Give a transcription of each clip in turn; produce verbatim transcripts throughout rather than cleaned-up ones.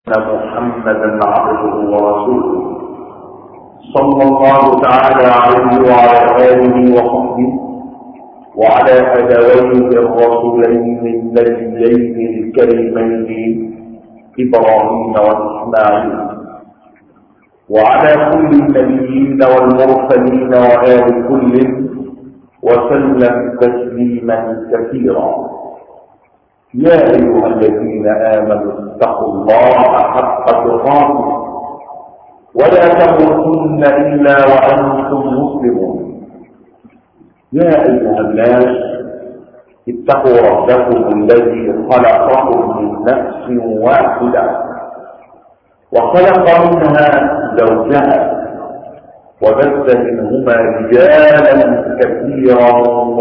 محمدا عبده ورسوله صلى الله تعالى عليه وعلى آله وصحبه وعلى أبويه الرسولين النبيين الكريمين إبراهيم وإسماعيل وعلى كل النبيين والمرسلين وآل كل وسلم تسليما كثيرا. يا أيها الذين آمنوا اتقوا الله حق تقاته ولا تموتن إلا وأنتم مسلمون. يا أيها الناس اتقوا ربكم الذي خلقكم من نفس واحدة وخلق منها زوجها وبث منهما رجالا كثيرا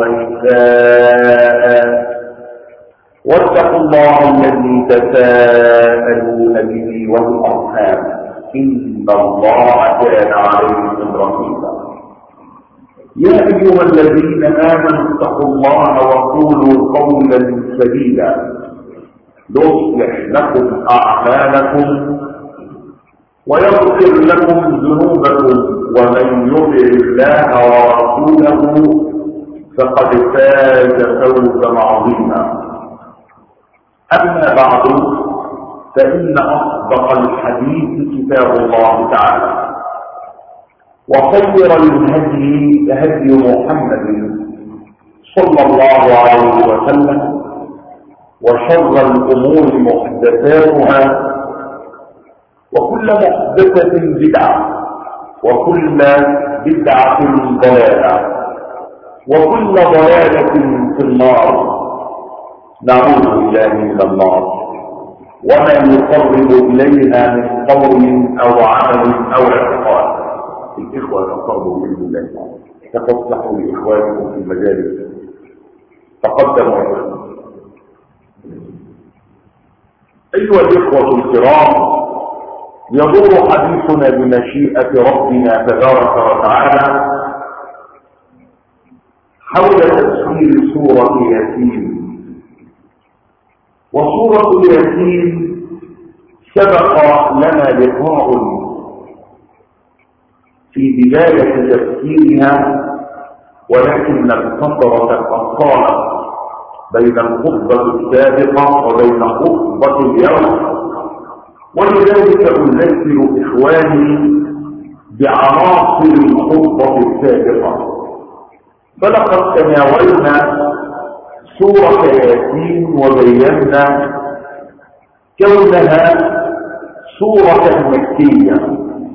ونساء واتقوا الله الذي تساءلون به والأرحام إن الله كان عليكم رقيبا. يا أيها الذين آمنوا اتقوا الله وقولوا قولا سديدا يصلح لكم أعمالكم ويغفر لكم ذنوبكم ومن يطع الله ورسوله فقد فاز فوزا عظيما. أما بعد فإن أصدق الحديث كتاب الله تعالى وخير الهدي هدي محمد صلى الله عليه وسلم وشر الأمور محدثاتها وكل محدثة بدعة وكل بدعة ضلالة وكل ضلالة في النار. نعوذ بالله من النار وما يقرب إليها من قول أو عمل أو اعتقاد. الإخوة يقربوا بإذن الله تفصحوا لإخوانكم في المجالس. تقدموا أيها الإخوة الكرام، يدور حديثنا بمشيئة ربنا تبارك وتعالى حول تفسير سورة ياسين. وسورة ياسين سبق لنا لقاء في بداية تفسيرها، ولكن الفترة قد طالت بين الخطبة السابقة وبين خطبة اليوم، ولذلك أذكر إخواني بعناصر الخطبة السابقة. فلقد تناولنا سورة ياسين وبينا كونها سورة مكية،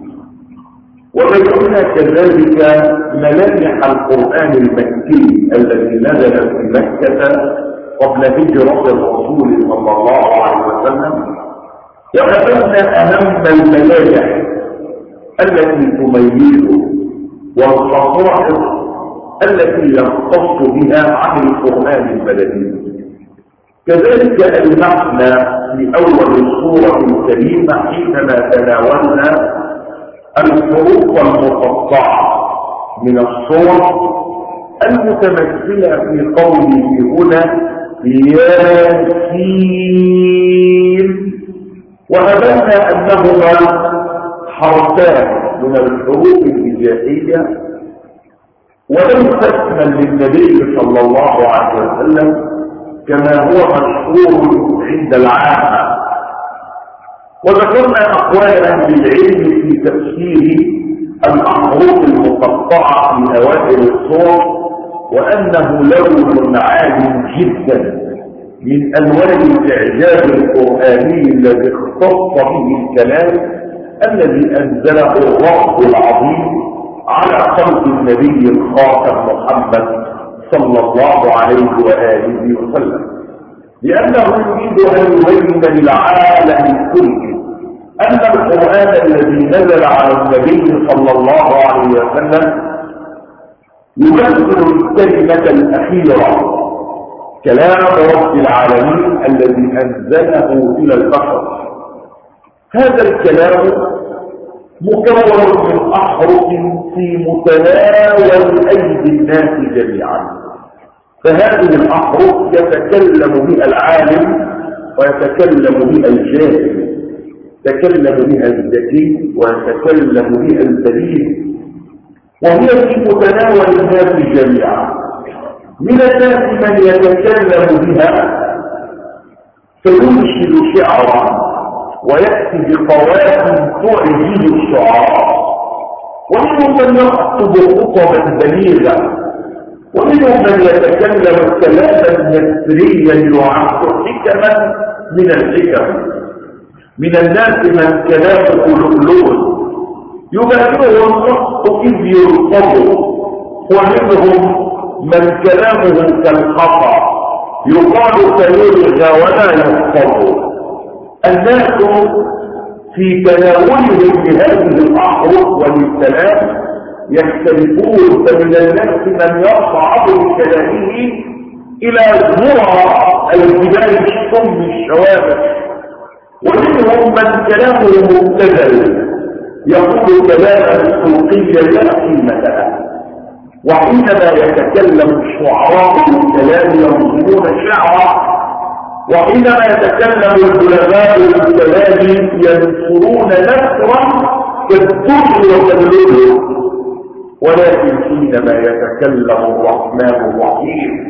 وبينا كذلك ملامح القرآن المكي الذي نزل في مكة قبل هجرة الرسول صلى الله عليه وسلم، وذكرنا أهم الملامح التي تميزه والخصائص التي يختص بها عن القرآن البلدي. كذلك المعنى في أول السورة الكريمة حينما تناولنا الحروف المقطعة من الصور المتمثلة في قوله هنا ياسين، وأبنا أنهما حرفان من الحروف الهجائية وليس اسما للنبي صلى الله عليه وسلم كما هو مشهور عند العامة. وذكرنا أقوالا للعلم في تفسير الأحرف المقطعة في أوائل الصور، وأنه لون عال جدا من ألوان الإعجاز القرآني الذي اختص به الكلام الذي أنزله الرب العظيم على قلب النبي الخاتم محمد صلى الله عليه وآله وسلم، لأنه يريد أن يبين للعالم كله أن القرآن الذي نزل على النبي صلى الله عليه وسلم يمثل الكلمة الأخيرة، كلام رب العالمين الذي أنزله إلى البشر. هذا الكلام مكون من أحرف في متناول أيدي الناس جميعا، فهذه الأحرف يتكلم بها العالم ويتكلم بها الجاهل، تكلم بها الذكي وتكلم بها البليد، وهي في متناول الناس جميعا. من الناس من يتكلم بها فينشد شعرا ويأتي بقوائم تعجب الشعراء، ومنهم من يخطب خطبا بليغا، ومنهم من يتكلم كلاما نثريا يعد حكما من الحكم. من الناس من كلامه لؤلؤ يبادره النص إذ يرقب، ومنهم من كلامه كالخطأ يقال سيلغى ولا يحفظ. الناس في تناولهم لهذه الأحرف والكلام يختلفون، فمن الناس من يصعد بكلامه إلى ذرى الجبال الشم الشوامخ، ومنهم من كلامه مبتذل يقول كلاما سوقيا لا قيمة له. وحينما يتكلم الشعراء بالكلام ينظمون شعرا، وحينما يتكلم البلغاء بالكلام ينصرون نصرا كالدر وكاللؤلؤ. ولكن حينما يتكلم الرحمن الرحيم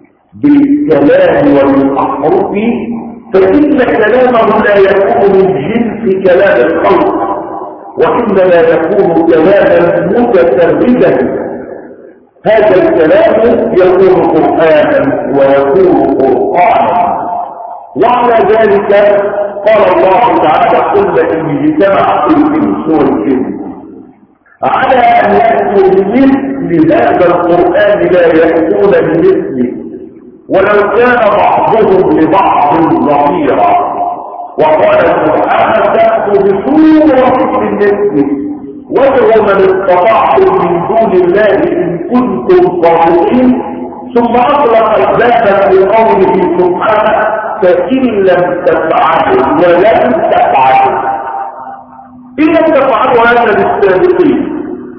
بالكلام والأحرف فإن كلامه لا يكون من جنس كلام الخلق، وإنما يكون كلاما متفردا. هذا الكلام يكون قرآنا ويكون قرآنا. وعلى ذلك قال الله تعالى: قل إن اجتمعت الإنس والجن على أن يأتوا بمثل هذا القرآن لا يأتون بمثله ولو كان بعضهم لبعض ظهيرا. وقال سبحانه: تأتوا بسورة من مثله وادعوا من استطعتم من دون الله إن كنتم صادقين. ثم أطلق الباب بقوله سبحانه: فإن لم تفعلوا ولن تفعلوا. إن لم تفعلوا هذا للسابقين،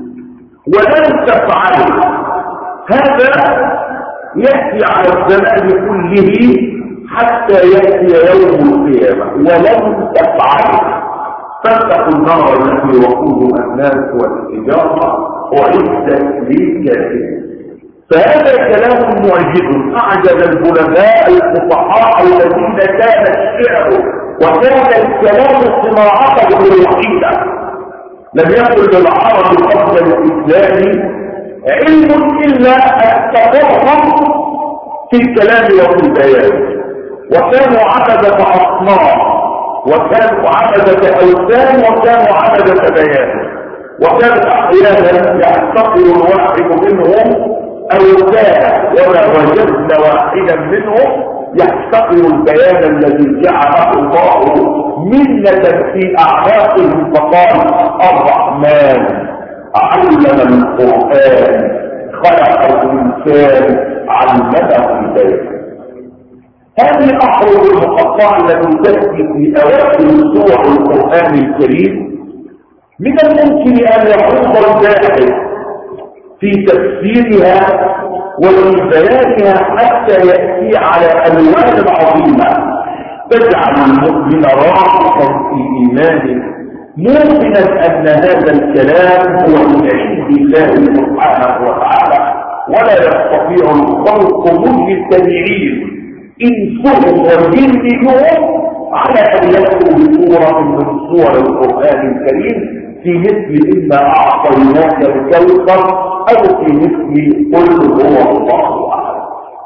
ولن تفعلوا هذا يأتي على الزمان كله حتى يأتي يوم القيامة. ولن تفعلوا فاتقوا النار التي وقودها الناس والحجارة أعدت للكافرين. فهذا كلام معجز أعجز البلغاء الفصحاء الذين كان الشعر وكان الكلام صناعته الوحيدة. لم يكن للعرب قبل الإسلام علم إلا التفرق في الكلام وفي البيان، وكانوا عبدة أصنام، وكانوا عبدة أوثان، وكانوا عبدة بيان. وكانت أحيانا يحتقر الواحد منهم أوثان، ولا وجدنا واحدا منهم يحتقر البيان الذي جعله الله منة في أعناقهم. فقال: الرحمن علم القرآن خلق الإنسان علمه البيان. هذه الأحرف المقطعة التي تأتي في أواخر سور القرآن الكريم من الممكن أن يخوض الباحث في تفسيرها وفي بيانها حتى يأتي على ألوان عظيمة تجعل المؤمن راسخا في إيمانه، موقنا أن هذا الكلام هو من عند الله سبحانه وتعالى، ولا يستطيع الخلق مجتمعين إنسهم وجنهم على أن يأتوا بصورة من صور القرآن الكريم في مثل إما أعطيناك الكوثر أو في مثل قل هو الله أحد.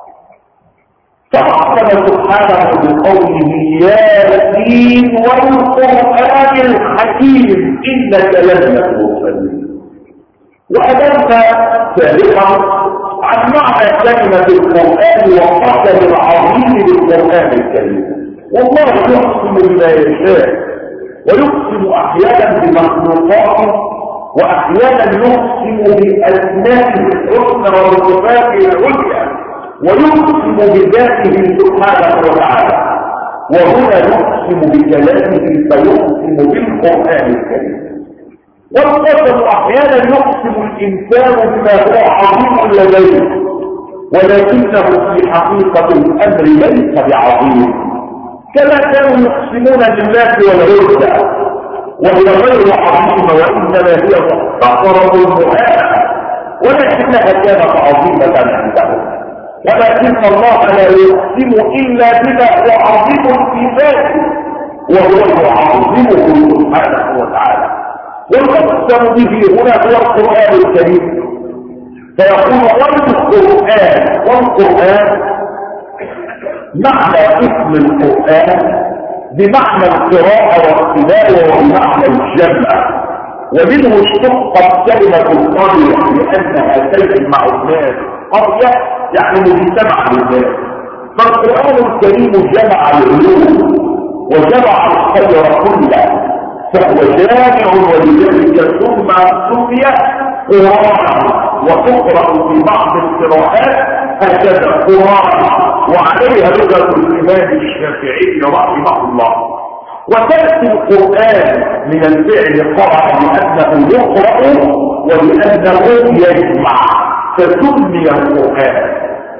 فأعلم سبحانه بقوله: ياسين والقرآن الحكيم إنك لن المرسلين. وأدلنا سابقا عن معنى كلمة القرآن والقدر العظيم للقرآن الكريم. والله يقسم بما يشاء، ويقسم أحيانا بمخلوقاته، وأحيانا يقسم بأسمائه الحسنى وصفاته العليا، ويقسم بذاته سبحانه وتعالى. وهنا يقسم بكلامه فيقسم بالقرآن الكريم. والقسم أحيانا يقسم الإنسان بما هو عظيم لديه، ولكنه في حقيقة الأمر ليس بعظيم. كما كانوا يقسمون بالله والعزى وهي غير عظيمة وإنما هي مختصرة المهانة ولكنها كانت عظيمة عندهم. ولكن الله لا يقسم إلا بما هو عظيم في ذاته وهو يعظمه سبحانه وتعالى. والمقسم به هنا هو القرآن الكريم. فيقول والقرآن والقرآن معنى اسم القرآن بمعنى القراءة والتلاوة وبمعنى الجمع، ومنه اشتقت كلمة القرية لأنها تجمع الناس. قرية يعني مجتمع للناس. فالقرآن الكريم جمع العلوم وجمع الخير كله فهو جامع، ولذلك ثم سمي قرآن وتقرأ في بعض القراءات هكذا قرآن، وعليها لغة الإمام الشافعي رحمه الله. وتأتي القرآن من الفعل قرأ لأنه يقرأ ولأنه يجمع فسمي القرآن.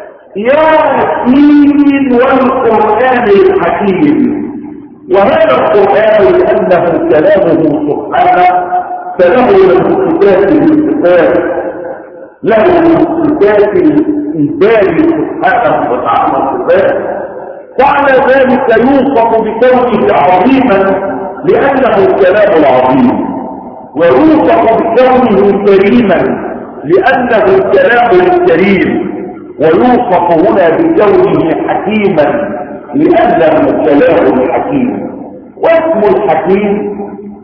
ياسين والقرآن الحكيم. وهذا القرآن لأنه كلامه سبحانه فله من صفات الصفات، له من صفات الإنسان سبحانه وتعالى صفات، وعلى ذلك يوصف بكونه عظيما لأنه الكلام العظيم، ويوصف بكونه كريما لأنه الكلام الكريم، ويوصف هنا بكونه حكيما لأنه الكلام الحكيم. واسم الحكيم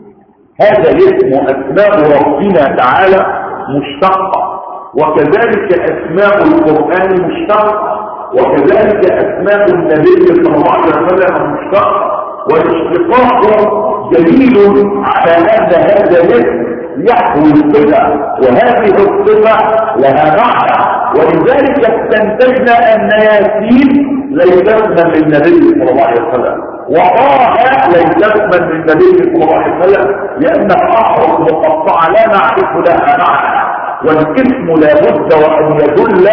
هذا الاسم أسماء ربنا تعالى مشتقة، وكذلك أسماء القرآن مشتقة، وكذلك أسماء النبي صلى الله عليه وسلم مشتقة. والاشتقاق دليل على أن هذا الاسم يحوي الصفة، وهذه الصفة لها معنى، ولذلك استنتجنا أن ياسين ليس اسما للنبي صلى الله عليه وسلم، وطه ليس اسما للنبي صلى الله عليه وسلم، لأنها أحرف مقطعة لا نعرف لها معنى. والاسم لا بد وأن يدل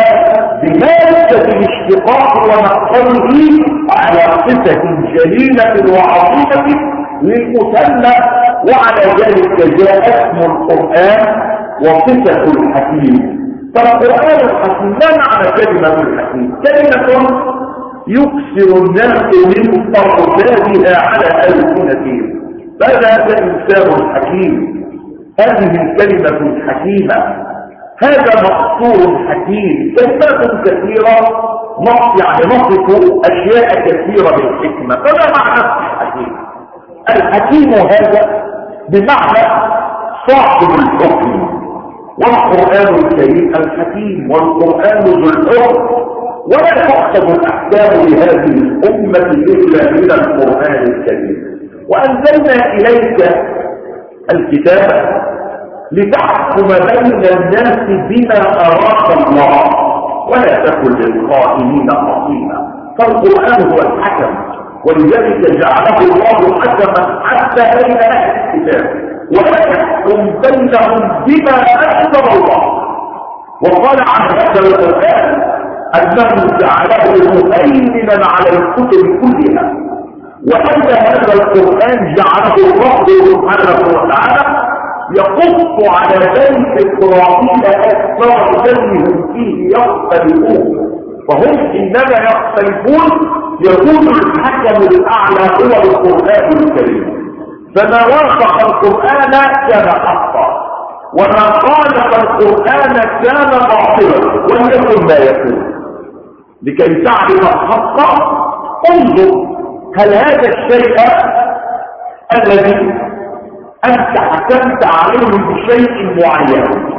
بمادة الاشتقاق ونقله على صفة جليلة وعظيمة للمثنى، وعلى ذلك جاء اسم القرآن وصفة الحكيم. فالقرآن الحكيم ما معنى كلمة الحكيم؟ كلمة يكسر الناس من طرفاتها على ألسنتهم، فهذا إنسان حكيم، هذه الكلمة الحكيمة، هذا مقصور حكيم. كلمات كثيرة نص يعني نصف أشياء كثيرة بالحكمة. فما معنى الحكيم؟ الحكيم هذا بمعنى صاحب الحكم، والقرآن الكريم الحكيم، والقرآن ذو الحكم، ولا تحسب الأحكام لهذه الأمة إلا من القرآن الكريم. وأنزلنا إليك الكتاب لتحكم بين الناس بما أراك الله ولا تكن للخائنين خصيما. فالقرآن هو الحكم، ولذلك جعله الله حكما حتى بين أهل الكتاب، ولا يحكم بينهم بما أنزل الله. وقال عن هذا القرآن أنه جعله مهيمنا على الكتب كلها، وأن هذا القرآن جعله الله سبحانه وتعالى يقص على بني إسرائيل أكثر ذنبهم فيه يختلفون، وهم إنما يختلفون يكون الحكم الأعلى هو القرآن الكريم. فما وافق القرآن كان حقا، وما خالف القرآن كان باطلا، وليكن ما يكون. لكي تعرف الحق انظر هل هذا الشيء الذي أنت حكمت عليه بشيء معين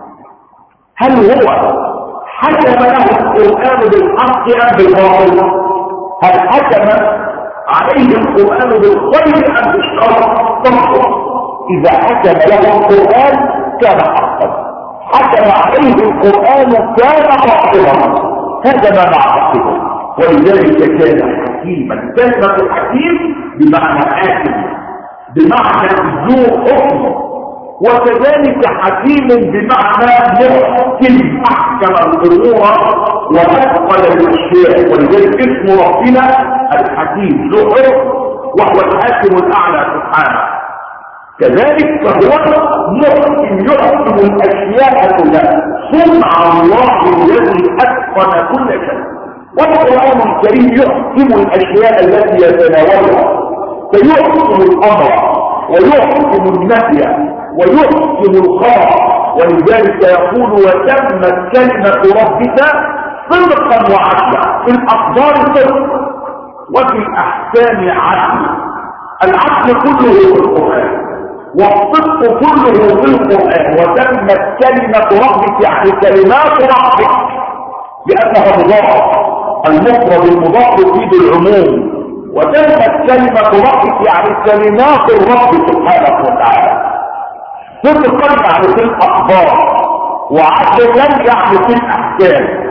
هل هو حكم له القرآن بالحق أم بالباطل؟ هل حكم عليه القرآن بالخير أم بالشر؟ تنظر. إذا حكم له القرآن كان حقا، حكم عليه القرآن كان باطلا. هذا ما نعتقده، ولذلك كان حكيما. كلمة الحكيم بمعنى حاكم، بمعنى ذو حكم، وكذلك حكيم بمعنى محكم، احكم الامور واتقن الاشياء. ولذلك اسم ربنا الحكيم ذو حكم وهو الحاكم الاعلى سبحانه. كذلك فهو محكم يحكم الاشياء كلها، صنع الله الذي اتقن كل شيء. والقران الكريم يحكم الاشياء التي يتناولها، فيحكم الامر ويحكم النهي ويحكم الخبر. ولذلك يقول وتمت كلمه ربك صدقا وعدلا. في الاقدار صدق وفي الاحكام عدل. العدل كله في القران والصدق كله في القران. وتمت كلمه ربك يعني كلمات ربك لانها مضاف، المفرد المضاف يفيد العموم. وتمت كلمه ربك يعني كلمات الرب سبحانه وتعالى. صدقا يعني في الاخبار، وعدلا يعني في الاحكام.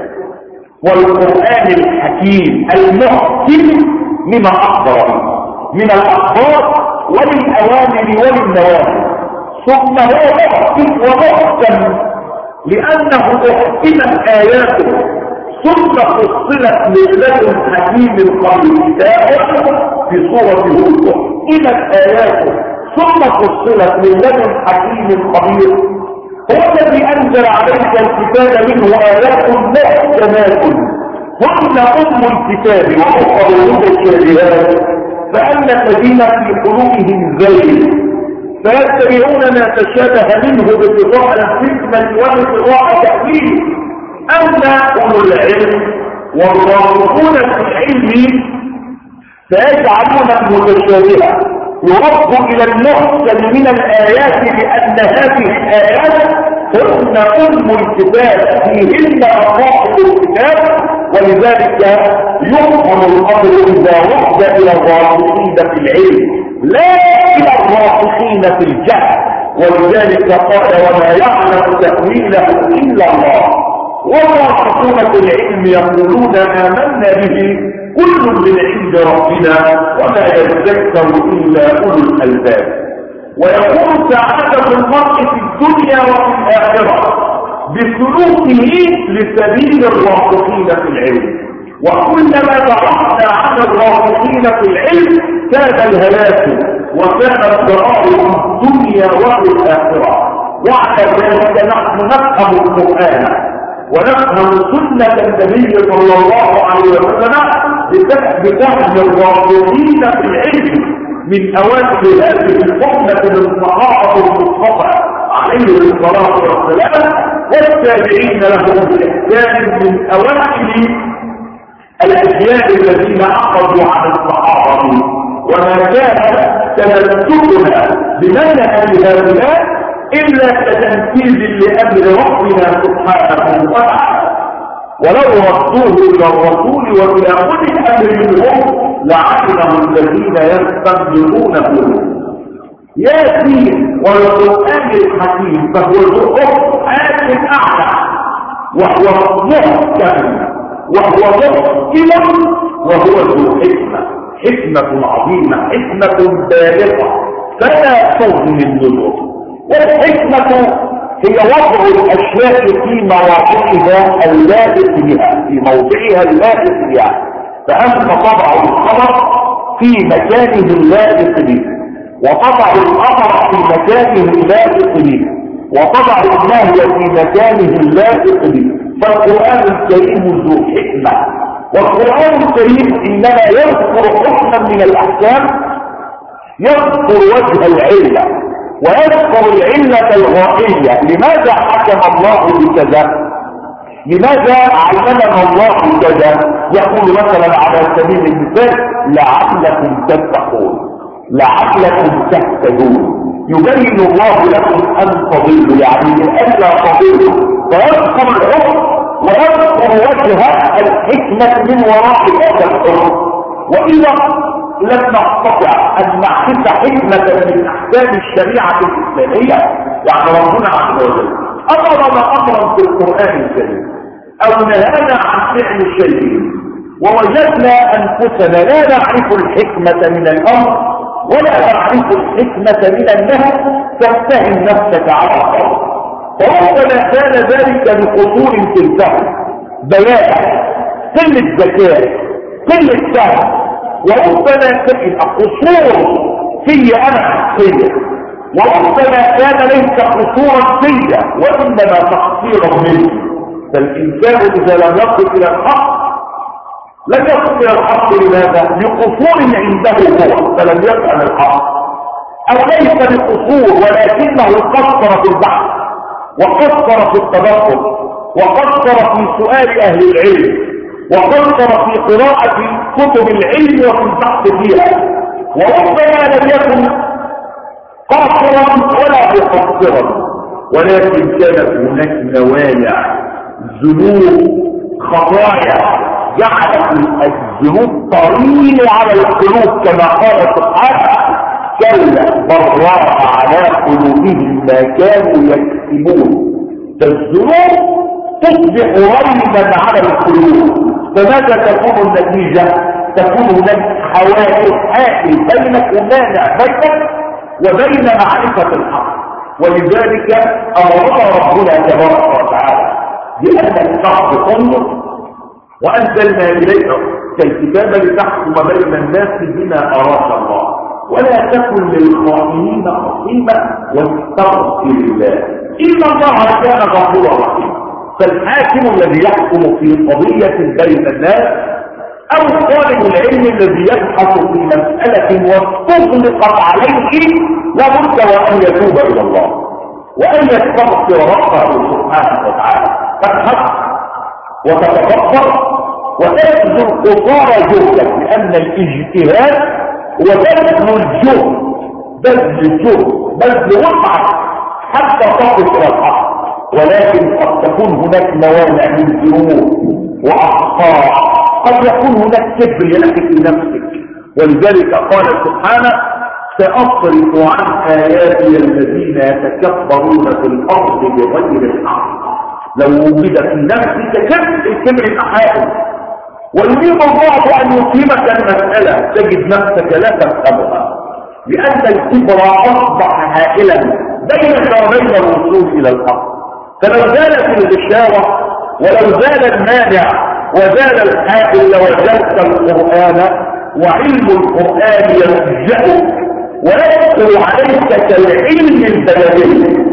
والقرآن الحكيم المحكم لما أخبر به من الأخبار وللأوامر وللنواهي. ثم هو محكم ومحكم لأنه أحكمت آياته ثم فصلت من لدن حكيم قبل كتابه في سورة هود. أحكمت آياته ثم فصلت من لدن حكيم خبير. هو الذي انزل عليك الكتاب منه ايات محكمات هن ام الكتاب واخر متشابهات فاما الذين في قلوبهم زيغ فيتبعون ما تشابه منه ابتغاء الفتنه وابتغاء تاويله. اما اولو العلم والراسخون في العلم فيجعلون المتشابهه يرد الى المحكم من الايات لان هذه الايات هن ام الكتاب فيهن اصاحب الكتاب. ولذلك يحكم الامر اذا رد الى الراسخين في العلم لا الى الراسخين في الجهل. ولذلك قال وما يعلم تاويله الا الله. والراسخون في العلم يقولون امنا به كل من عند ربنا وما يذكر الا اولو الالباب. ويكون سعاده المرء في الدنيا وفي الاخره بسلوكه لسبيل الراسخين في العلم. وكلما بعدنا عن الراسخين في العلم كان الهلاك وكان الضرار في الدنيا وفي الاخره. وعلى ذلك نحن نفهم القران ونفهم سنة النبي صلى الله عليه وسلم بفهم الراسخين في العلم من أوائل هذه الأمة من صحابة المصطفى عليه الصلاة والسلام والتابعين لهم بإحسان من أوائل الأجيال الذين أخذوا عن الصحابة. وما كان تمسكنا بمنهج هؤلاء إلا كتنفيذ لأمر ربنا سبحانه وتعالى. ولو ردوه إلى الرسول وإلى أولي الأمر منهم لعلمه الذين يستنبطونه. ياسين والقرآن الحكيم فهو القرآن الأعلى وهو محكم وهو محكم وهو ذو حكمة، حكمة عظيمة، حكمة بالغة فلا تظلم النذور. والحكمة هي وضع الأشياء في مواضعها اللائق بها، في موضعها اللائق بها. فأنت تضع الخبر في مكانه اللائق به، وتضع الأمر في مكانه اللائق به، وتضع النهي في مكانه اللائق به. فالقرآن الكريم ذو حكمة. والقرآن الكريم إنما يذكر حكما من الأحكام يذكر وجه العلة ويذكر العلة الغائية. لماذا حكم الله بكذا؟ لماذا علمنا الله كذا؟ يقول مثلا على سبيل المثال لعلكم تتقون، لعلكم تهتدون. يبين الله لكم ان تضلوا يعني لئلا تضلوا، فيذكر الحكم ويذكر وجه الحكمة من وراء هذا الحكم. وإذا لم نستطع ان نعرف حكمة من احكام الشريعة الاسلامية يعني ربنا عز وجل امرنا امرا في القرآن الكريم او نهانا عن فعل شيء ووجدنا انفسنا لا نعرف الحكمة من الامر ولا نعرف الحكمة من النهي تتهم نفسك على الارض. فربما كان ذلك لقصور في الفهم، بيان، قلة ذكاء، قلة فهم، وربما تجد قصور في انا شخصيا، وربما كان ليس قصورا في وانما تقصيرا مني. فالانسان اذا لم يصل الى الحق لم يصل الى الحق لماذا؟ لقصور عنده هو فلم يفهم الحق، او ليس بقصور ولكنه قصر في البحث وقصر في التدبر وقصر في سؤال اهل العلم وقصر في قراءة كتب العلم وفي البحث فيها، وربما لم يكن قاصرا ولا مقصرا، ولكن كانت هناك موانع ذنوب خطايا جعلت الذنوب طريقة على القلوب كما قال سبحانه كلا بران على قلوبهم ما كانوا يكسبون. فالذنوب تصبح ريبا على القلوب، فماذا تكون النتيجة؟ تكون هناك حواجز حائل بينك ومانع بينك وبين معرفة الحق. ولذلك أمرنا ربنا تبارك وتعالى بأنك تنظر وأنزلنا إليك الكتاب لتحكم بين الناس بما أراد الله ولا تكن للخائنين خصيما واستغفر الله إن الله كان غفورا رحيما. فالحاكم الذي يحكم في قضية بين الناس أو طالب العلم الذي يبحث في مسألة واستغلقت عليه لابد وأن يتوب إلى الله وأن يستغفر ربه سبحانه وتعالى، تبحث وتتفكر وتبذل قصارى جهدك، لأن الاجتهاد هو بذل الجهد بذل الجهد بذل وسعك حتى تصل إلى الحق. ولكن قد تكون هناك موانع من ذنوب وأخطاء، قد يكون هناك كبر يأتي في نفسك. ولذلك قال سبحانه سأصرف عن آياتي الذين يتكبرون في الأرض بغير الحق. لو وجد في نفسك كبر الكبر الأحائل ويريد الله أن يقيمك المسألة تجد نفسك لا تفهمها، لأن الكبر أصبح هائلا بينك وبين الوصول إلى الحق. فلو زالت الغشاوة ولو زال المانع وزال الحائل لوجدت القرآن وعلم القرآن يرجعك ويدخل عليك كالعلم البلدي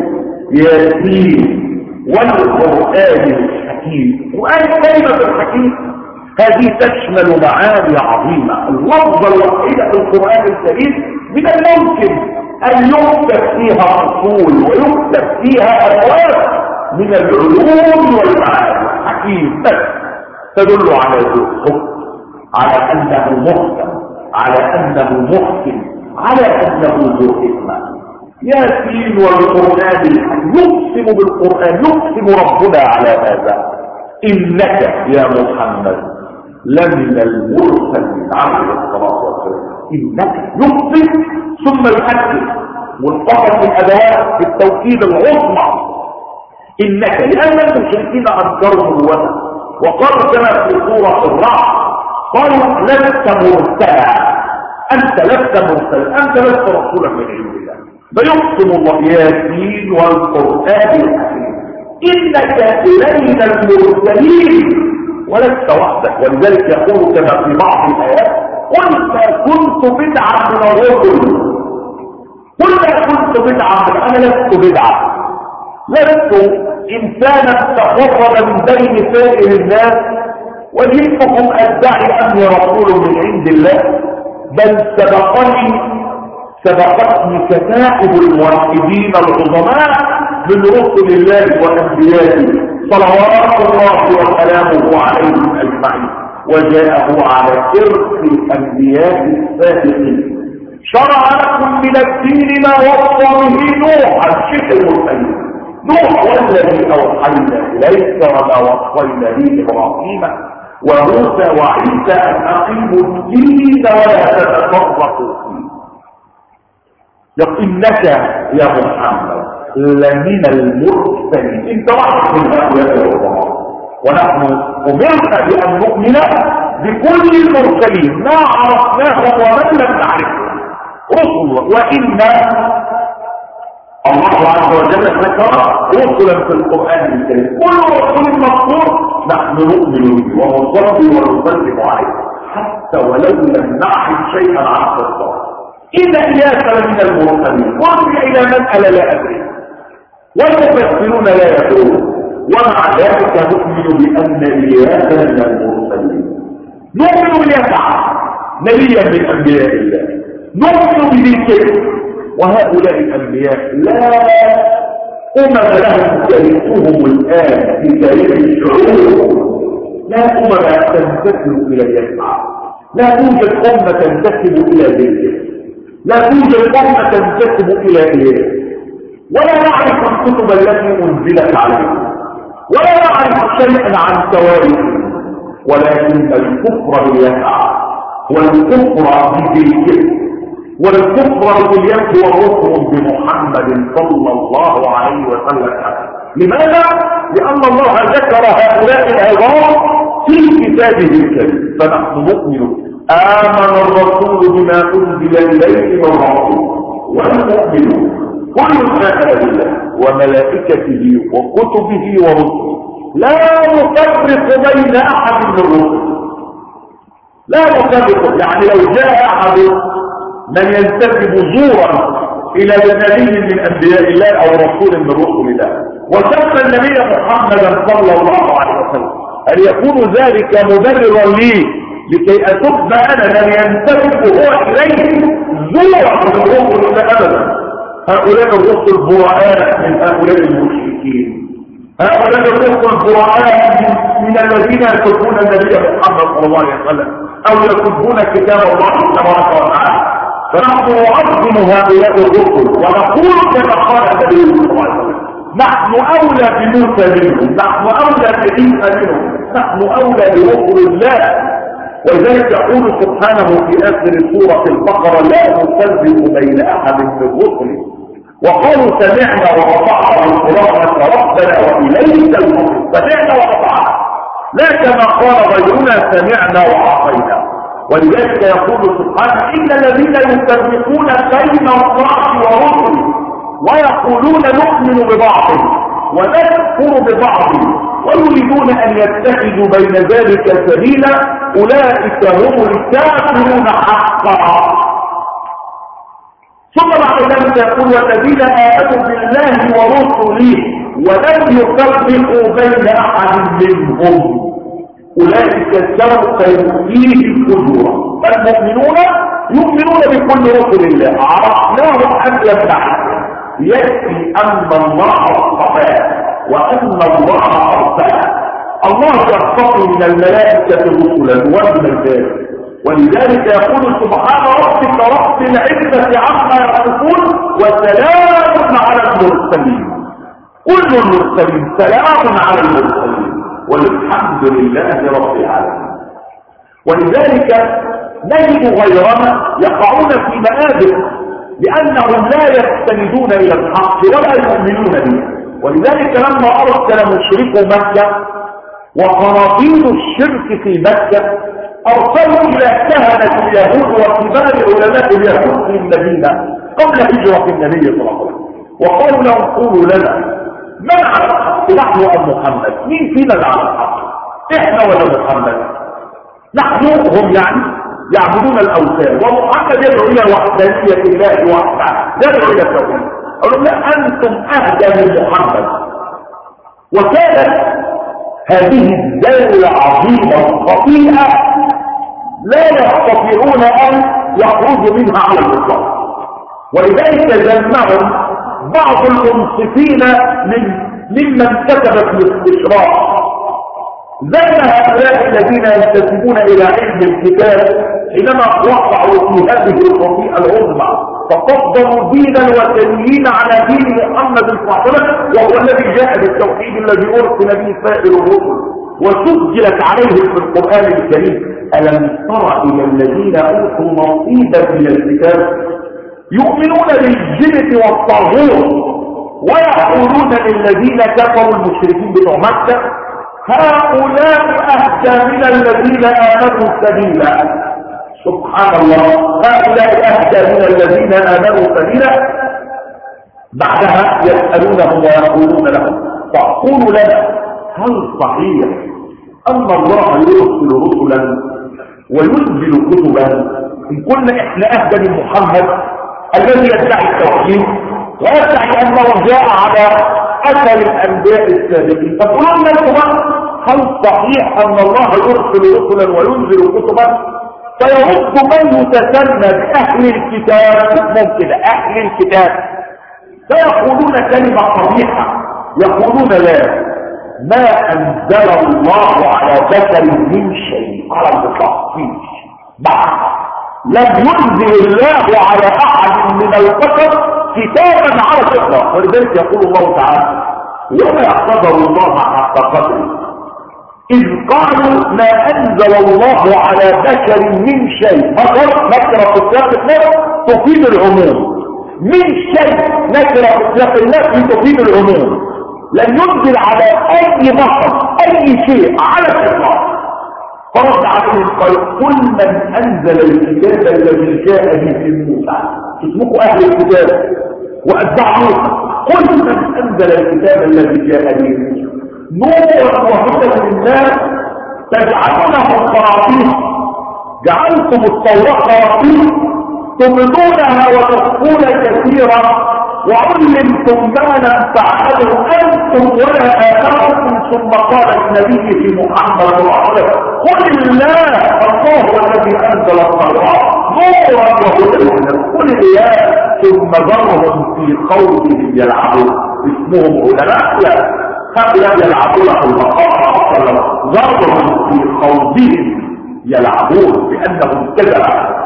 ياسين والقرآن الحكيم. وآن كلمة الحكيم هذه تشمل معاني عظيمة. اللفظة الوحيدة في القرآن الكريم من الممكن أن يكتب فيها أصول ويكتب فيها أبواب من العلوم والمعاني. حكيم بس تدل على الحكم، على أنه محكم، على أنه محكم، على أنه ذو حكمة. ياسين والقرآن الحكيم، يقسم بالقرآن، يقسم ربنا على هذا إنك يا محمد لمن المرسلين عليه الصلاة والسلام. إنك يقسم ثم يؤكد والفقط من أدوات التوكيد العظمى إنك، لأن المشركين أنكروا نبوته وقالوا كما في سورة الرعد قالوا لست مرسلا، أنت لست مرسلا، أنت لست رسولا من عند الله. فيقسم الله ياسين والقرآن الحكيم إنك إلينا المرسلين ولست وحدك. ولذلك يقول كما في بعض الآيات قل ما كنت بدعا من الرسل، قل ما كنت بدعا من، أنا لست بدعا، لست إنسانا تفرد من بين سائر الناس وجئتكم أدعي أني رسول من عند الله، بل سبقني سبقتني كتائب الموحدين العظماء من رسل الله وأنبيائه صلوات الله وسلامه عليهم أجمعين، وجاءه على إرث الأنبياء السابقين. شرع لكم من الدين ما وصى به نوحا شيخ المرسلين نوح والذي أوحينا إليك وما وصينا به إبراهيم وموسى وعيسى أن أقيموا الدين ولا تتفرقوا فيه. إنك يا محمد لمن المرسلين، انت واحد من هؤلاء العظماء، ونحن أمرنا بأن نؤمن بكل المرسلين ما عرفناهم ومن لم نعرفهم رسل. وإن الله عز وجل ذكر رسلا في القرآن الكريم كل رسول مذكور نحن نؤمن به ونصلي ونسلم عليه حتى ولو لم نعرف شيئا عن قصته. إن إياس لمن المرسلين وارجع إلى من ألا لا أدري والمفسرون لا يدرون، ومع ذلك نؤمن بأن إياس من المرسلين. نؤمن بيسع نبيا من أنبياء الله، نؤمن بذي الكذب، وهؤلاء الأنبياء لا أمم لهم تاريخهم الآن في تاريخ الشعوب، لا أمم تنتسب إلى اليسع، لا توجد أمة تنتسب إلى ذلك، لا توجد أمة تنتسب إلى إله، ولا نعرف الكتب التي أنزلت عليهم، ولا نعرف شيئا عن تواريخهم، ولكن الكفر باليسع والكفر بالكذب والكفر باليد والرسل بمحمد صلى الله عليه وسلم. لماذا؟ لأن الله ذكر هؤلاء العظام في كتابه الكريم، فنحن نؤمن آمن الرسول بما أنزل إليه من ربه والمؤمنون كل آمن بالله وملائكته وكتبه ورسله لا نفرق بين أحد من الرسل، لا نفرق. يعني لو جاء أحد من ينتسب زورا إلى نبي من أنبياء الله أو رسول من رسل الله وسمى النبي محمدا صلى الله عليه وسلم، أن يكون ذلك مبررا لي لكي أسب أنا من ينتسب هو إليه زورا من رسل الله أبدا. هؤلاء الرسل براء من هؤلاء المشركين، هؤلاء الرسل براء من الذين يسبون النبي محمد صلى الله عليه وسلم أو يسبون كتاب الله تبارك وتعالى. فنحن نعظم هؤلاء الرسل ونقول كما قال النبي صلى الله عليه وسلم نحن أولى بموسى منهم، نحن أولى بعيسى منهم، نحن أولى برسل الله. ولذلك يقول سبحانه في آخر سورة البقرة لا نفرق بين أحد من رسله وقالوا سمعنا وأطعنا غفرانك ربنا وإليك المصير. سمعنا وأطعنا لا كما قال غيرنا سمعنا وعصينا. ولذلك يقول سبحانه إن الذين يفرقون بين الله ورسله ويقولون نؤمن ببعض ونكفر ببعض ويريدون أن يتخذوا بين ذلك سبيلا أولئك هم الكافرون حقا. ثم بعد ذلك يقول والذين آمنوا بالله ورسله ولم يفرقوا بين أحد منهم أولئك سوف يؤتيهم أجورا. المؤمنون يؤمنون بكل رسل الله عرفناهم أم لم نعرفهم، يكفي أن الله اصطفاه وأن الله أرسله. الله يصطفي من الملائكة رسلا ومن الجن، ولذلك يقول سبحان ربك رب العزة عما يصفون وسلام على المرسلين. كل المرسلين سلام على المرسلين والحمد لله رب العالمين. ولذلك نجد غيرنا يقعون في مآبق لأنهم لا يستندون إلى الحق ولا يؤمنون به. ولذلك لما أرسل مشركو مكة وقراطين الشرك في مكة أرسلوا إلى كهنة اليهود وكبار علماء اليهود في المدينة قبل هجرة النبي صلى الله عليه وسلم وقالوا لهم قولوا لنا من على الحق نحن أم محمد؟ مين فينا اللي على الحق؟ إحنا ولا محمد؟ نحن هم يعني يعبدون الأوثان ومحمد يدعو إلى وحدانية الله وحده يدعو إلى التوحيد. قالوا لا أنتم أهدى من محمد. وكانت هذه الدولة عظيمة خطيئة لا يستطيعون أن يخرجوا منها على الإطلاق. ولذلك ذمهم بعض المنصفين من ممن كتب في الاستشراق ذم هؤلاء الذين ينتسبون إلى علم الكتاب حينما وقعوا في هذه الخطيئة العظمى ففضلوا دين الوثنيين على دين محمد صلى الله عليه وسلم وهو الذي جاء بالتوحيد الذي أرسل به سائر الرسل وسجلت عليهم في القرآن الكريم. ألم تر إلى الذين أوتوا نصيبا من الكتاب يؤمنون بالجبت والطاغوت ويقولون للذين كفروا المشركين بتوع مكة هؤلاء أهدى من الذين آمنوا سبيلا. سبحان الله، هؤلاء أهدى من الذين آمنوا سبيلا. بعدها يسألونهم ويقولون لهم فقولوا لنا هل صحيح أن الله يرسل رسلا وينزل كتبا. إن كنا إحنا أهدى من محمد الذي يدعي التوحيد ويدعي أنه جاء على أثر الأنبياء السابقين، فتقولون لكم هل صحيح أن الله يرسل رسلا وينزل كتبا؟ فيرد من يتسنى بأهل الكتاب ممكن أهل الكتاب فيقولون كلمة قبيحة، يقولون لا، ما أنزل الله على بشر من شيء على الإطلاق فيه بعد، لم ينزل الله على أحد من البشر كتابا على الإطلاق. ولذلك يقول الله تعالى وما قدر الله حق قدره إذ قالوا ما أنزل الله على بشر من شيء. بشر نكرة في سياق النفس تفيد العموم، من شيء نكرة في سياق النفس تفيد العموم، لن ينزل على أي بشر أي شيء على الإطلاق. فرد عليهم قال قل من أنزل الكتاب الذي جاء به موسى، اسمكم أهل الكتاب وأتباع موسى، قل من أنزل الكتاب الذي جاء به موسى نورا وهدى للناس تجعلونه قراطيس، جعلتم التوراة قراطيس تبدونها وتخفون كثيرا وعلمتم ما لم تعلموا انتم ولا آباؤكم. ثم قال النبي في محمد صلى الله عليه وسلم قل الله الله الذي انزل التوراة نورا وهدى للناس قل الله. ثم ذرهم في خوضهم يلعبون، اسمهم علماء لا هؤلاء يلعبون في المقام، ذرهم في خوضهم يلعبون بانهم كذبوا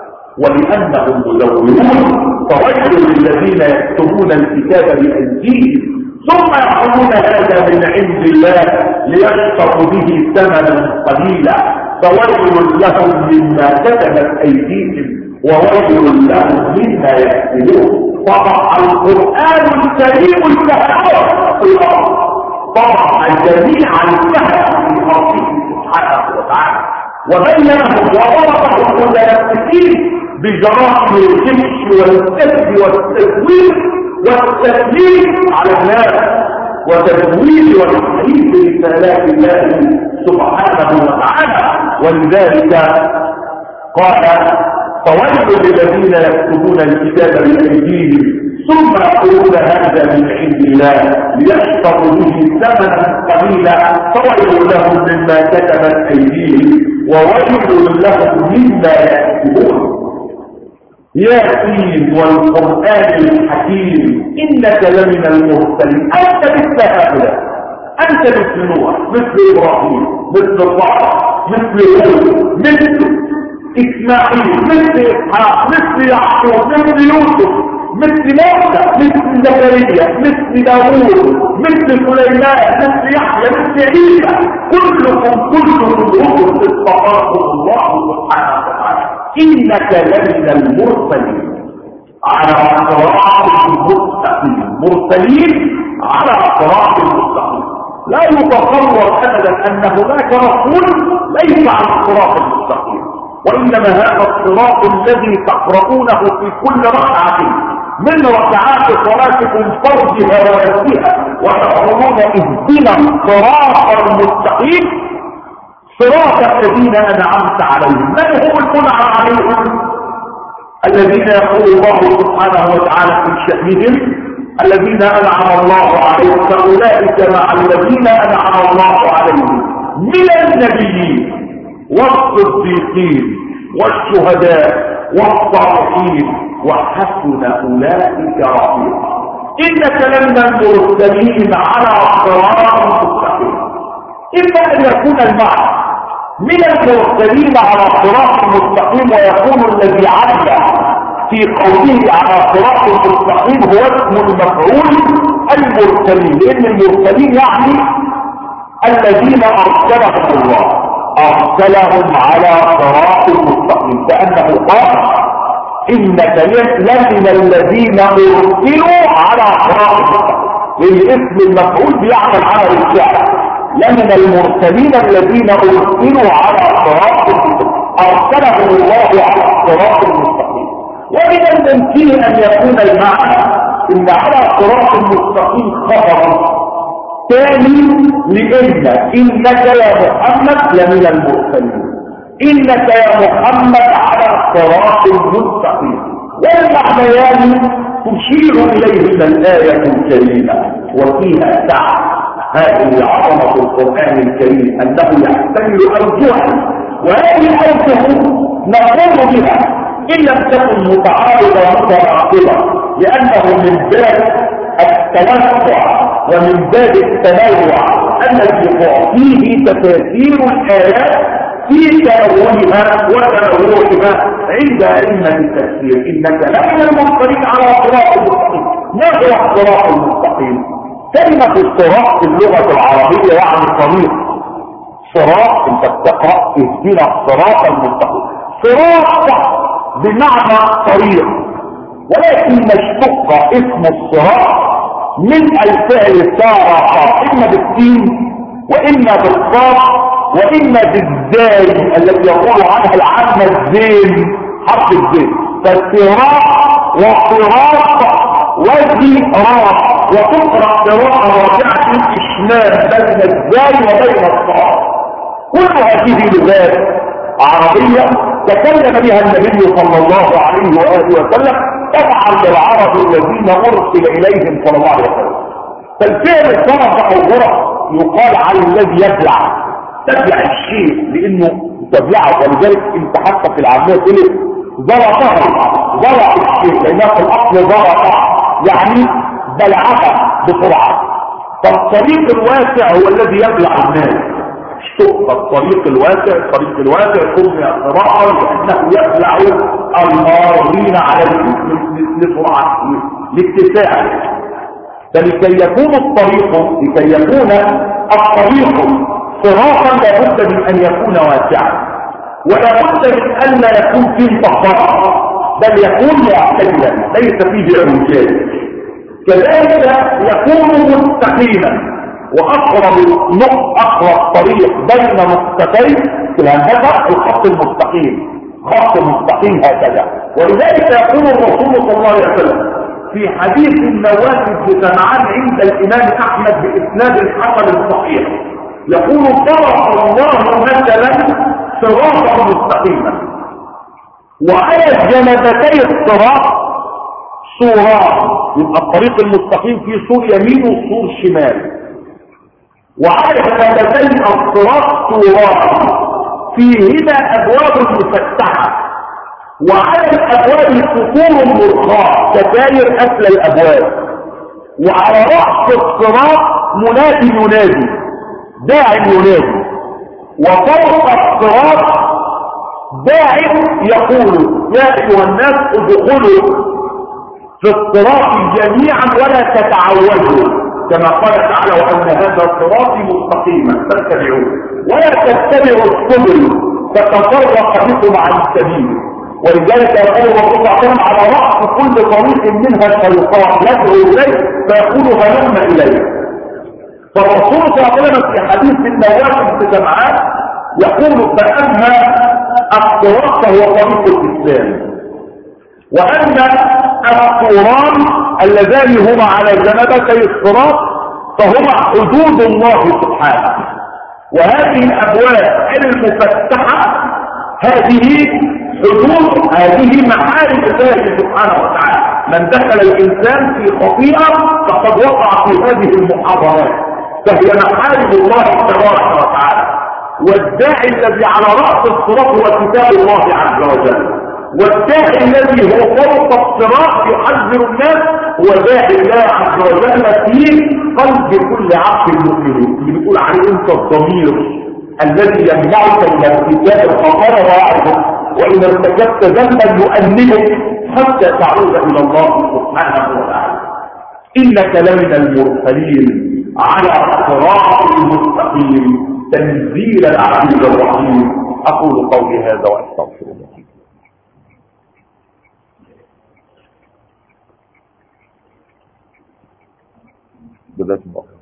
ولأنهم مزورون. فويل للذين يكتبون الكتاب بأيديهم ثم يقولون هذا من عند الله ليشتروا به ثمنا قليلا، فويل لهم مما كتبت أيديهم وويل لهم مما يكسبون. طبع القرآن الكريم الكهف في الأرض، طبع جميع الكهف في أرضه سبحانه وتعالى، وبينهم وضربهم كل نفسين بجرائم الغش والكذب والتزوير والتكليف على الناس وتزوير وتحريف رسالات الله سبحانه وتعالى. ولذلك قال فويل للذين يكتبون الكتاب بأيديهم ثم يقولون هذا من عند الله ليشتروا به ثمنا قليلا، فويل لهم مما كتبت أيديهم وويل لهم مما يكسبون. ياسين والقرآن الحكيم إنك لمن المرسلين، أنت مثل هؤلاء، أنت مثل نوح مثل إبراهيم مثل صالح مثل هود مثل إسماعيل مثل إسحاق مثل يعقوب مثل يوسف مثل موسى مثل زكريا مثل داوود مثل سليمان مثل يحيى مثل عيسى، كلكم كلكم رسل اصطفاكم الله سبحانه وتعالى. إنك لمن المرسلين على صراط مستقيم، مرسلين على صراط مستقيم. لا يتصور أبدا أن هناك رسول ليس على الصراط المستقيم، وإنما هذا الصراط الذي تقرؤونه في كل ركعة من ركعات صلاتكم فرضها ونفسها وتقولون اهدنا الصراط المستقيم صراط الذين أنعمت عليهم. من هم المنعم عليهم؟ الذين يقول الله سبحانه وتعالى في شأنهم الذين أنعم الله عليهم فأولئك مع الذين أنعم الله عليهم من النبيين والصديقين والشهداء والصالحين وحسن أولئك رفيقا. إنك لمن المرسلين على صراط مستقيم. إما أن يكون المعنى من المرسلين على صراط مستقيم ويكون الذي عدى في قوله على صراط مستقيم هو اسم المفعول المرسلين، لأن المرسلين يعني الذين أرسلهم الله أرسلهم على صراط مستقيم، كأنه قال إنك لمن الذين أرسلوا على صراط مستقيم، لأن اسم المفعول بيعمل على الفعل. لمن المرسلين الذين أرسلوا على صراط مستقيم أرسلهم الله على الصراط المستقيم. ومن الممكن أن يكون المعنى إن على صراط المستقيم خبر ثاني لإن إنك يا محمد لمن المرسلين، انك يا محمد على صراط مستقيم. والمعنيان تشير اليهما الايه الكريمه وفيها سعه. هذه عظمه القران الكريم انه يحتمل اوجها، وهذه الاوجه نقوم بها ان لم تكن متعارضه متناقضه، لانه من باب التوسع ومن باب التنوع الذي تعطيه تفاسير الايات في تنوعها وتنوعها عند ائمه التفسير. انك لمن المنصرين على صراط المستقيم. ما هو الصراط المستقيم؟ كلمه الصراط في اللغه العربيه يعني طريق. صراط انت بتقرا اهدنا الصراط المستقيم، صراط بمعنى طريق، ولكن اشتق اسم الصراط من الفعل سار، اما بالسين واما بالصاد واما بالزاي التي يقول عنها العامة الزين، حرف الزين. فالصراط وصراط وزراط، وتقرأ قراءة راجعة الاشمال بين الزاي وبين الصاد. كل هذه لغات عربية تكلم بها النبي صلى الله عليه وآله وسلم تبعا للعرب الذين أرسل إليهم صلى الله عليه وسلم. فالفعل الصرف أو ضرب يقال عن الذي يبلع، تبلع الشيء لأنه تبلعه، ولذلك انت حتى في العامية تقول ضربه، ضرب الشيء لأنه في الأصل ضرب يعني بلعها بسرعة. فالطريق الواسع هو الذي يبلع الناس. اشتق الطريق الواسع، الطريق الواسع سمي قراءة لأنه يبلع المارين عليه لسرعة لاتساعه. فلكي يكون الطريق لكي يكون الطريق صراطا لابد من ان يكون واسعا، ولابد من ان لا يكون فيه تفرق، بل يكون معتدلا ليس فيه اعوجاج. كذلك يكون مستقيما، واقرب نقط اقرب طريق بين نقطتين في الهندسه الخط المستقيم، خط مستقيم هكذا. ولذلك يقول الرسول صلى الله عليه وسلم في حديث النواس بن سمعان عند الامام احمد باسناد حسن صحيح، يقول ضرب الله مثلا صراطا مستقيما، وعلى جنبتي الصراط سوران، يبقى الطريق المستقيم فيه سور يمين وسور شمال، وعلى جنبتي الصراط سوران فيهما ابواب مفتحه، وعلى الابواب سطور مرخاه ستاير قفل الابواب، وعلى راس الصراط منادي ينادي داعي ينادي، وفوق الصراط داعي يقول يا ايها الناس ادخلوا في الصراط جميعا ولا تتعوجوا، كما قال تعالى وان هذا صراطي مستقيما فاتبعوه ولا تتبعوا السبل فتفرق بكم عن السبيل. ولذلك يقول الرسول صلى الله عليه وسلم على راس كل طريق منها الشيطان يدعو اليه فيقول هلم اليه. فالرسول صلى الله عليه وسلم في حديث النواس بن سمعان يقول فأما الصراط فهو طريق الإسلام، وأما الصوران اللذان هما على جنبتي الصراط فهما حدود الله سبحانه. وهذه الأبواب المفتحة هذه حدود، هذه محارم الله سبحانه وتعالى. من دخل الإنسان في خطيئة فقد وقع في هذه المحاضرات، فهي محارم الله تبارك وتعالى. والداعي الذي على رأس الصراط هو كتاب الله عز وجل، والداعي الذي هو فوق الصراط يحذر الناس هو داعي الله عز وجل في قلب كل عبد مؤمن، اللي بيقول عليه انت الضمير الذي يمنعك من ارتكاب الخطايا ويعظك، وان ارتكبت ذنبا يؤنبك حتى تعود الى الله سبحانه وتعالى. انك لمن المرسلين على صراط مستقيم تنزيل العزيز الرحيم. اقول قولي هذا واستغفر الله. جزاكم الله خير.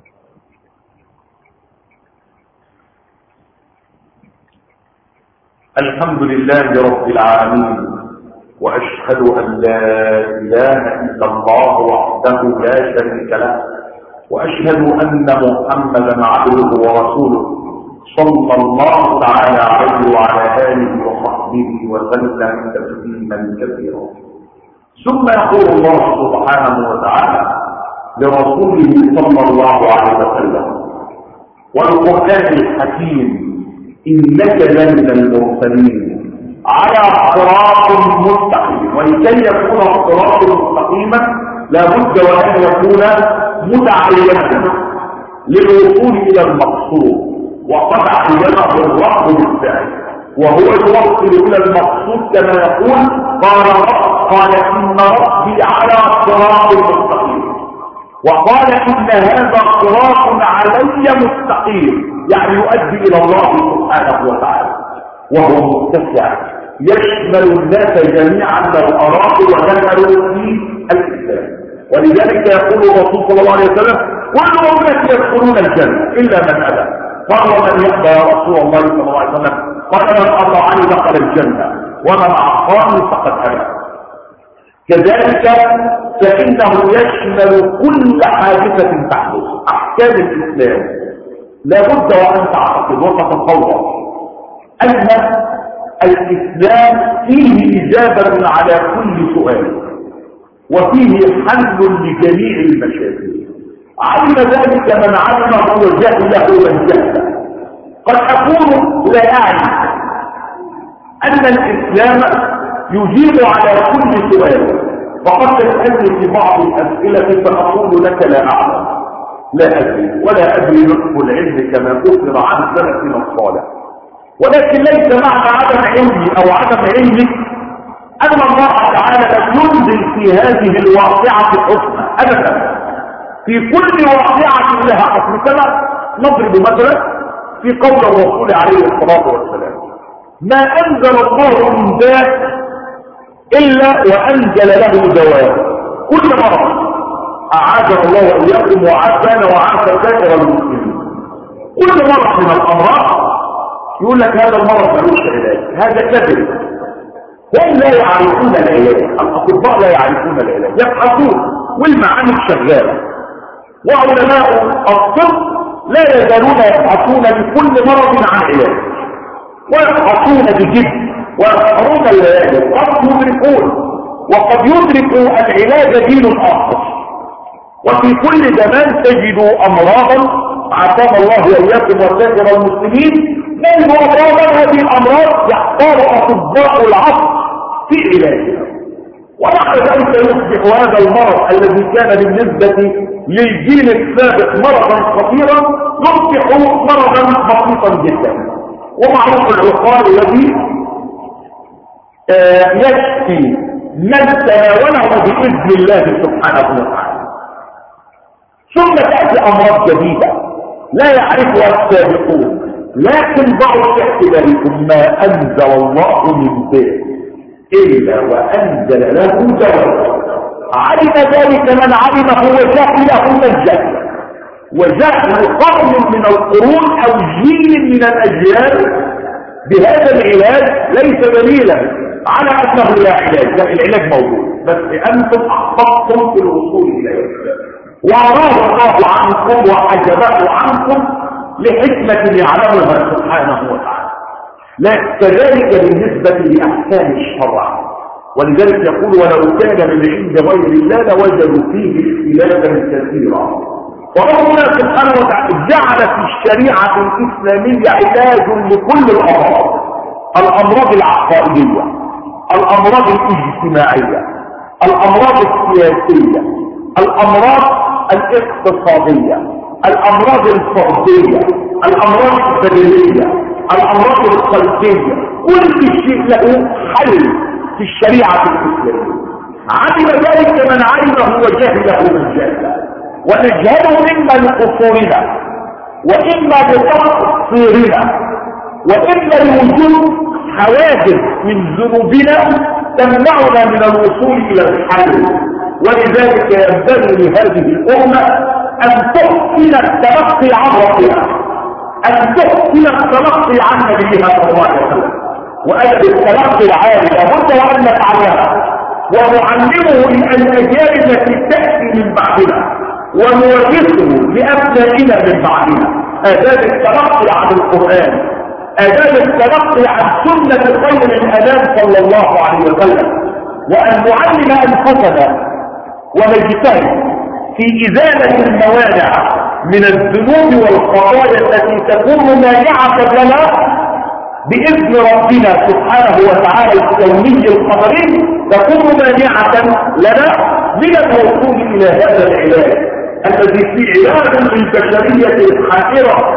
الحمد لله رب العالمين، واشهد ان لا اله الا الله وحده لا شريك له، واشهد ان محمدا عبده ورسوله صلى الله تعالى عليه وعلى آله وصحبه وسلم تسليما كثيرا. ثم يقول الله سبحانه وتعالى لرسوله صلى الله عليه وسلم: والقرآن الحكيم إنك لمن المرسلين على صراط مستقيم. ولكي يكون الصراط مستقيما لابد وأن يكون متعينا للوصول إلى المقصود، وقد عينه الرب بالفعل، وهو يوصل إلى المقصود كما يقول: قال رب قال إن ربي على صراط مستقيم، وقال إن هذا صراط علي مستقيم، يعني يؤدي إلى الله سبحانه وتعالى، وهو متسع يشمل الناس جميعا لو أرادوا ودخلوا في الإسلام. ولذلك يقول الرسول صلى الله عليه وسلم: كل أمة يدخلون الجنة إلا من أبى. قال: ومن يأبى يا رسول الله صلى الله عليه وسلم؟ قال: من أطاعني دخل الجنة ومن عصاني فقد أبى. كذلك فإنه يشمل كل حادثة تحدث. أحكام الإسلام لابد وأن تعتقد وتتصور أن الإسلام فيه إجابة على كل سؤال، وفيه حل لجميع المشاكل. علم ذلك من علمه وجهله من جهله. قد أقول لا أعني أن الإسلام يجيب على كل سؤال، فقد تسألني في بعض الأسئلة فأقول لك لا أعلم، لا أدري، ولا أدري نصف العلم كما أخبر عن سلفنا الصالح. ولكن ليس معنى عدم علمي أو عدم علمك أن الله تعالى لم ينزل في هذه الواقعة حكمة أبدا. في كل واقعة لها حكم. كما نضرب مثلا في قول الرسول عليه الصلاة والسلام: ما أنزل الله من داء إلا وأنزل له دواء. كل مرة أعاذنا الله وإياكم وعافانا وعافى سائر المسلمين. كل مرة من الأمراض يقول لك هذا المرض ملوش علاج، هذا كذب. هم لا يعرفون العلاج، الأطباء لا يعرفون العلاج، يبحثون والمعامل شغالة، وعلماء الطب لا يزالون يبحثون لكل مرض عن علاج، ويبحثون بجد ويسهرون الليالي، وقد يدركون وقد يدركوا العلاج دين آخر. وفي كل زمان تجدوا أمراضا عافانا الله وإياكم وسائر المسلمين من أمراض هذه الأمراض يحتار أطباء العصر في علاجها، وبعد ذلك يصبح هذا المرض الذي كان بالنسبة للجيل السابق مرضا خطيرا يصبح مرضا بسيطا جدا. ومعروف العقال الذي آه يشفي من تناوله بإذن الله سبحانه وتعالى. ثم تأتي أمراض جديدة لا يعرفها السابقون، لكن ضعوا احتمالكم: ما أنزل الله من داء إلا وأنزل له دواء. علم ذلك من علمه وجهله من جهله. وجهل قرن من القرون أو جيل من الأجيال بهذا العلاج ليس دليلا على أنه لا علاج، لا، العلاج موجود، بس أنتم أخطأتم في الوصول إليه، وأراه الله عنكم وحجبه عنكم لحكمة يعلمها سبحانه وتعالى. لا كذلك بالنسبة لأحكام الشرع. ولذلك يقول: ولو كان من عند غير الله لوجدوا فيه اختلافا كثيرا. وربنا سبحانه وتعالى جعل في الشريعة الإسلامية علاج لكل الأمراض: الأمراض العقائدية، الأمراض الاجتماعية، الأمراض السياسية، الأمراض الاقتصادية، الأمراض الفردية، الأمراض البدنية، الأمراض القلبية. كل شيء له حل في الشريعة الإسلامية. علم ذلك من علمه وجهله من جهله. ونجهله إما لقصورنا وإما لتقصيرنا وإما لوجود حواجز من ذنوبنا تمنعنا من الوصول إلى الحل. ولذلك ينبغي لهذه الأمة أن تحسن التلقي عن ربها، أن تحسن التلقي عن نبيها صلى الله عليه وسلم. وأدب التلقي العالي لابد وأن نتعلمها ونعلمه للأجيال التي تأتي من بعدنا، ونورثه لأبنائنا من بعدنا. آداب التلقي عن القرآن، آداب التلقي عن سنة خير الأنام صلى الله عليه وسلم، وأن نعلم أنفسنا ونجتهد في إزالة الموانع من الذنوب والخطايا التي تكون مانعة لنا بإذن ربنا سبحانه وتعالى الكوني القدري، تكون مانعة لنا من الوصول إلى هذا العلاج الذي في علاج للبشرية الحائرة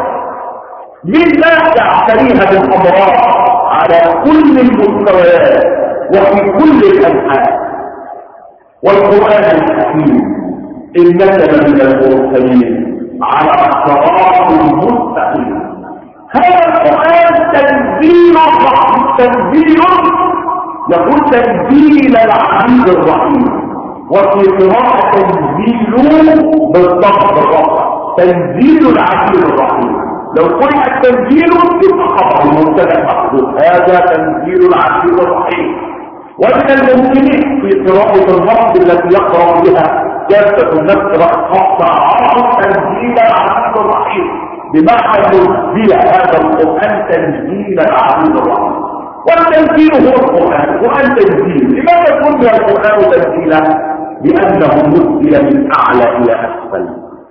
مما تعتريها من أمراض على كل المستويات وفي كل الأنحاء. والقرآن الحكيم إنك لمن المرسلين على صراط مستقيم. هذا القرآن تنزيل الرحمن، تنزيل يقول تنزيل العزيز الرحيم، وفي قراءة تنزيل بالضبط الرفع تنزيل العزيز الرحيم. لو قلنا التنزيل يبقى خبر المبتدا محذوف، هذا تنزيل العزيز الرحيم. ومن الممكن في قراءة النص التي يقرأ بها كافة الناس خاصة عرض تنزيل العزيز الرحيم، بمعنى تنزيل هذا القرآن تنزيل العزيز الرحيم. والتنزيل هو القرآن، القرآن تنزيل. لماذا سمي القرآن تنزيلا؟ لأنه نزل من أعلى إلى أسفل،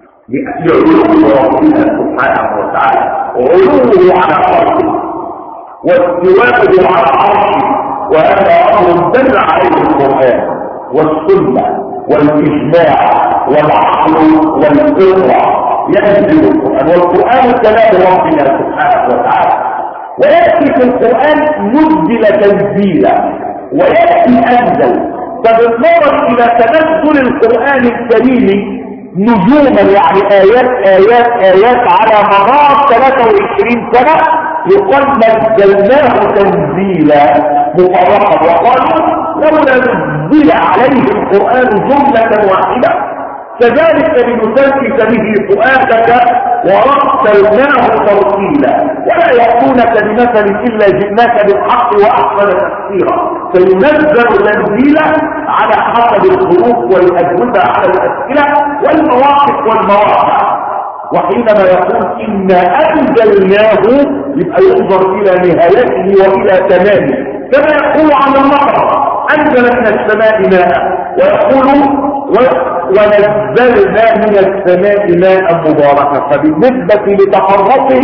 لعلو ربنا سبحانه وتعالى، علوه على عرشه واستواءه على عرشه، وهذا أمر دل عليه القرآن والسنة والإجماع والعقل والفطرة. ينزل القرآن، والقرآن كلام ربنا سبحانه وتعالى، ويأتي في القرآن نزل تنزيلا ويأتي أنزل. فبالنظر إلى تنزل القرآن الكريم نجوما، يعني آيات آيات آيات على مدار ثلاثة وعشرين سنة، يقال نزلناه تنزيلا مفرقا. وقالوا لولا نزل عليه القرآن جملة واحدة كذلك لنثبت به فؤادك ورتلناه ترتيلا، ولا يأتونك بمثل إلا جئناك بالحق وأحسن تفسيرا. فينزل تنزيلا على حسب الظروف والأجوبة على الأسئلة والمواقف والمواقع. وحينما يقول إنا أنزلناه يبقى ينظر إلى نهايته وإلى تمامه، كما يقول عن المطر أنزل من السماء ماء، ويقول ونزلنا من السماء ماء مباركا. فبالنسبة لتحركه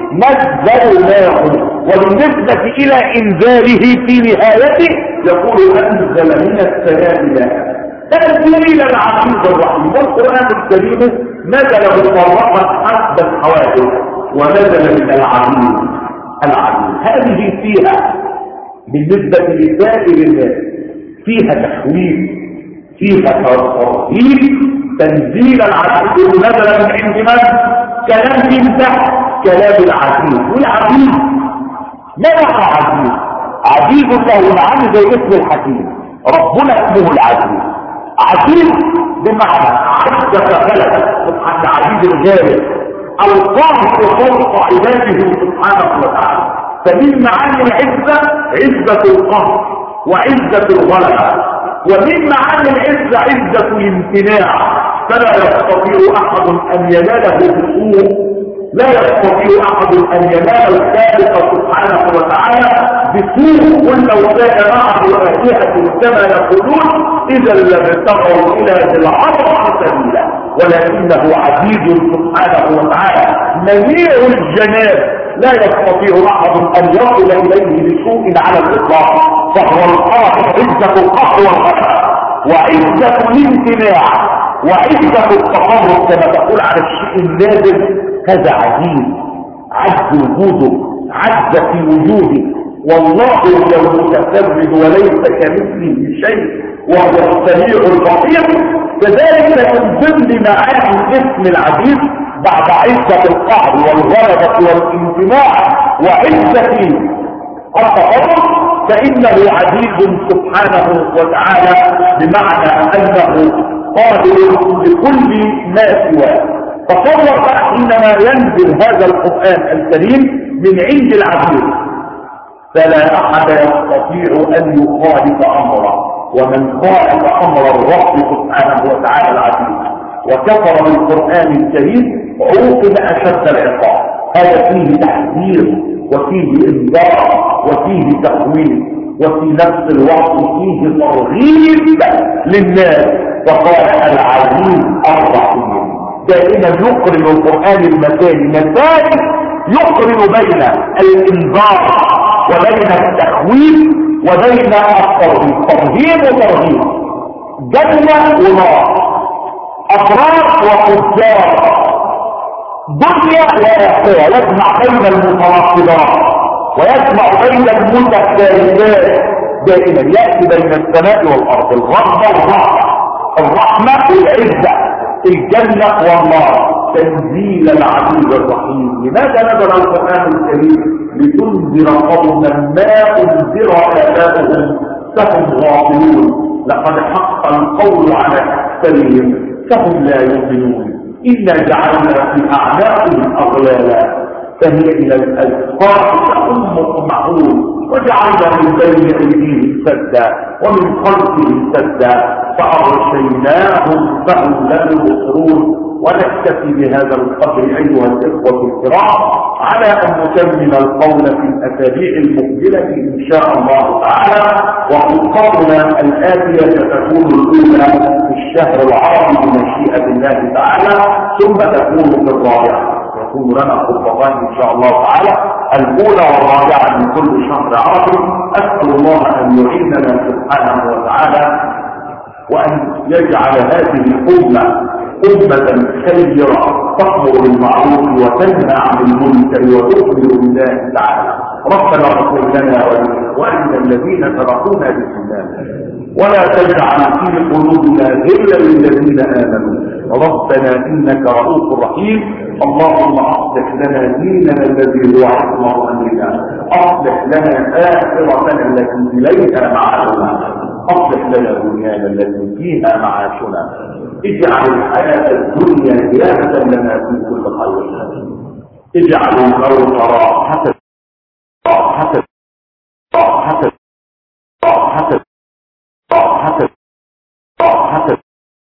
نزلناه، وبالنسبة إلى إنزاله في نهايته يقول أنزل من السماء ماء. تنزيل العزيز الرحيم. والقرآن الكريم نزل مفرقا حسب الحوادث، ونزل من العزيز العزيز. هذه فيها بالنسبة لسائر الناس فيها تحويل، فيها ترهيب. تنزيل العزيز نزل من عند من؟ كلام من تحت كلام العزيز. والعزيز ما معنى عزيز؟ عزيز له العزيز زي اسم الحكيم، ربنا اسمه العزيز. عزيز بمعنى عز فغلب سبحانه، عزيز الغالب القاهر فوق عباده سبحانه وتعالى. فمن معاني العزة عزة القهر وعزة الغلبة، ومن معاني العزة عزة الامتناع. فلا يستطيع أحد أن يناله بسوء، لا يستطيع أحد أن ينال الخالق سبحانه وتعالى بسوء. قل لو كان معه آلهة كما يقولون إذا لابتغوا إلى ذي العرش سبيلا، ولكنه عزيز سبحانه وتعالى منيع الجناب، لا يستطيع أحد أن يصل إليه بسوء على الإطلاق. فهو القاهر عزة القهر والغلبة، وعزة الامتناع، وعزة التقرب كما تقول على الشيء النازل. هذا عزيز، عز وجوده، عز في وجوده. والله هو المتفرد وليس كمثله شيء وهو السميع البصير. كذلك من ضمن معاني اسم العزيز بعد عزة القهر والغلبة والامتناع وعزة التقرب فإنه عزيز سبحانه وتعالى، بمعنى أنه قادر بكل ما سواه. تصور حينما ينزل هذا القرآن الكريم من عند العزيز فلا أحد يستطيع أن يخالف أمره، ومن خالف أمر الرب سبحانه وتعالى العزيز وكفر بالقرآن الكريم عوقب اشد العقاب. هذا فيه تحذير وفيه انذار وفيه تخويف وفي نفس الوقت فيه ترغيب للناس. فقال العزيز الرحيم. دائما يقرن القرآن المثالي مثالي يقرن بين الانذار وبين التخويف وبين الترهيب. ترهيب وترهيب، جنة ونار، أبرار وفجار، دنيا وآخرة. يجمع بين المتناقضات ويجمع بين المتكارثات. دائما يأتي بين السماء والأرض، الغضب والرحمة، الرحمة والعزة، الجنة والنار. تنزيل العزيز الرحيم. لماذا نزل القرآن الكريم؟ لتنذر قوما ما أنذر آباؤهم فهم غافلون. لقد حق القول على أكثرهم فهم لا يؤمنون. إنا جعلنا في أعناقهم أغلالا فهي إلى الأذقان فهم مقمحون وجعلنا من بين أيديهم سدا ومن خلفهم سدا فأغشيناهم فهم لا يبصرون. ونكتفي بهذا القدر أيها الإخوة الكرام على أن نكمل القول في الأسابيع المقبلة إن شاء الله تعالى. وخطتنا الآتية ستكون الأولى في الشهر العربي بمشيئة الله تعالى، ثم تكون في الرابعة. يكون لنا خطتان إن شاء الله تعالى، الأولى والرابعة من كل شهر عربي. أسأل الله أن يعيننا سبحانه وتعالى وأن يجعل هذه الأمة أمة خيرة تأمر بالمعروف وتنهى عن المنكر وتؤمن بالله تعالى. ربنا اغفر لنا ولإخواننا الذين سبقونا بالإيمان ولا تجعل في قلوبنا غلا للذين آمنوا ربنا إنك رؤوف رحيم. اللهم أصلح لنا ديننا الذي هو عصمة أمرنا، أصلح لنا آخرتنا التي إليها معادنا، أصلح لنا دنيانا التي فيها معاشنا. اجعل الحياة الدنيا زيادة لنا في كل خير، اجعل الموت راحة